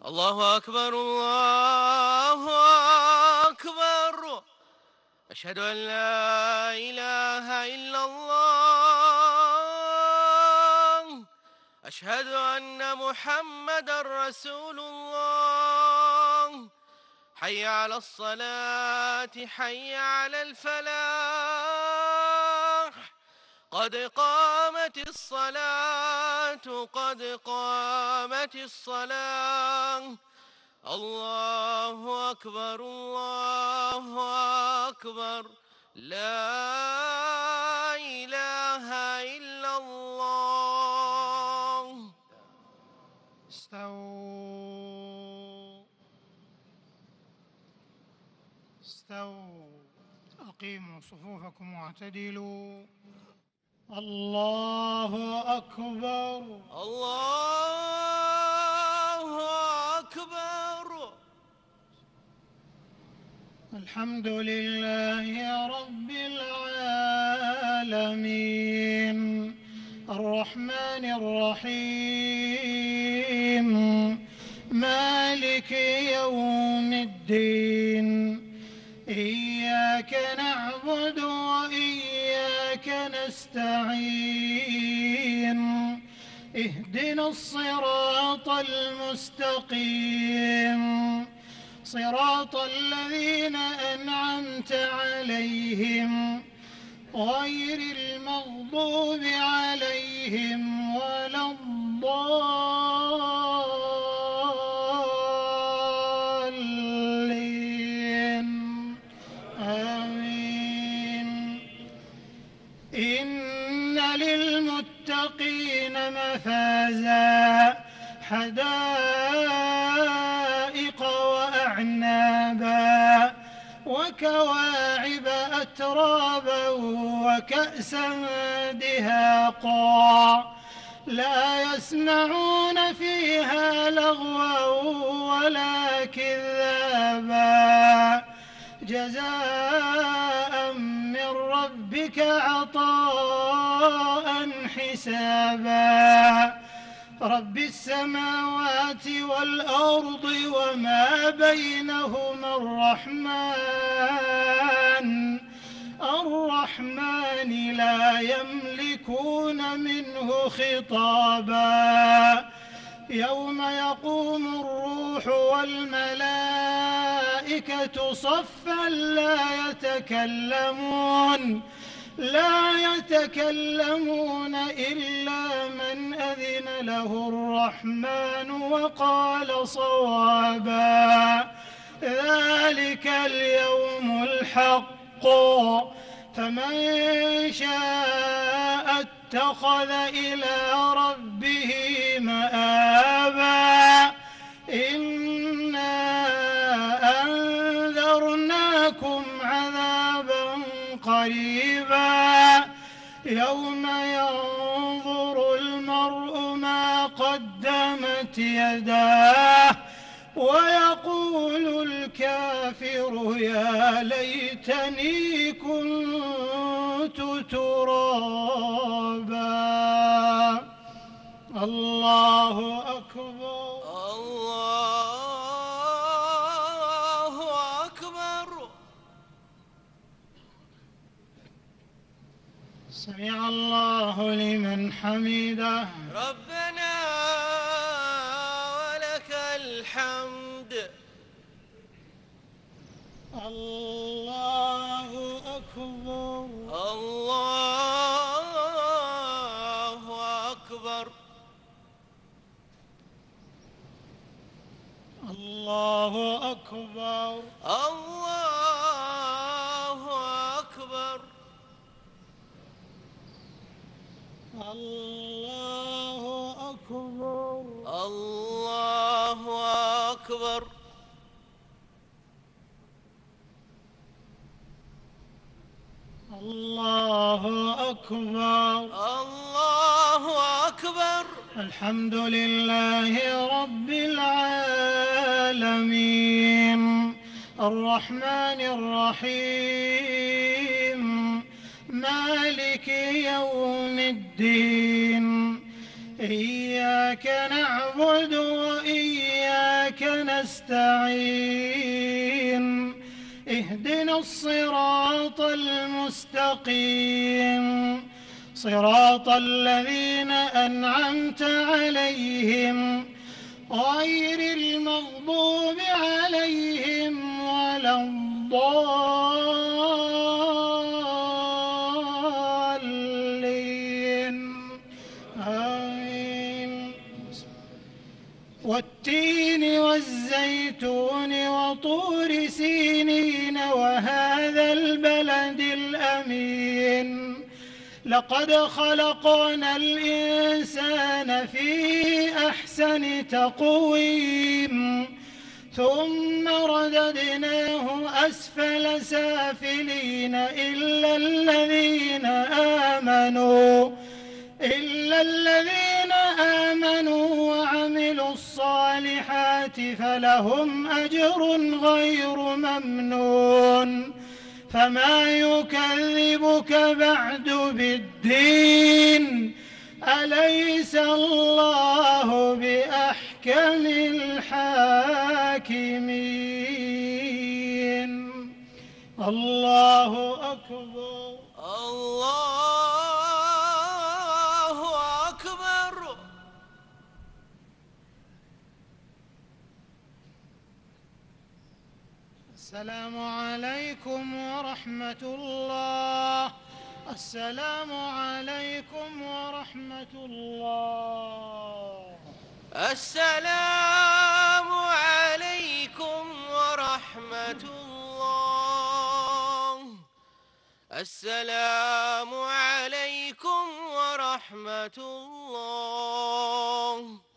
الله أكبر الله أكبر. أشهد أن لا إله إلا الله. أشهد أن محمدًا رسول الله. حي على الصلاة حي على الفلاح. قد قامت الصلاة قد قامت الصلاة. الله أكبر الله أكبر. لا إله إلا الله. استووا أقيموا صفوفكم واعتدلوا. الله أكبر الله أكبر. الحمد لله رب العالمين الرحمن الرحيم مالك يوم الدين إياك نعبد وإياك نستعين اهدنا الصراط المستقيم صراط الذين أنعمت عليهم غير المغضوب عليهم ولا الضالين آمين. إن للمتقين مفازا حدائق وأعنابا وكواعب أترابا وكأسا دهاقا لا يسمعون فيها لغوا ولا كذابا جزاء من ربك عطاء حسابا رب السماوات والأرض وما بينهما الرحمن لا يملكون منه خطابا يوم يقوم الروح والملائكة صفا لا يتكلمون إلا من أذن له الرحمن وقال صوابا ذلك اليوم الحق فمن شاء اتخذ إلى ربه مآبا إنا أنذرناكم عذابا قريبا يوم ينظر المرء ما قدمت يداه ويقول الكافر يا ليتني كنت ترابا. الله أكبر الله أكبر. سمع الله لمن حمده ربنا ولك الحمد. الله أكبر الله أكبر. الله أكبر الله أكبر. الله أكبر الله أكبر. الله أكبر الله أكبر. الحمد لله رب العالمين الرحمن الرحيم مالك يوم الدين إياك نعبد وإياك نستعين اهدنا الصراط المستقيم صراط الذين أنعمت عليهم غير المغضوب عليهم ولا الضالين آمين. والتين والزيتون وطور سينين وهذا البلد الأمين لقد خلقنا الإنسان في أحسن تقويم ثم رددناه أسفل سافلين إلا الذين آمنوا وعملوا الصالحات فلهم أجر غير ممنون فما يكذبك بعد بالدين أليس الله بأحكم الحاكمين الله أكبر الله أكبر. السلام عليكم ورحمة الله. السلام عليكم ورحمة الله. السلام عليكم ورحمة الله. السلام عليكم ورحمة الله.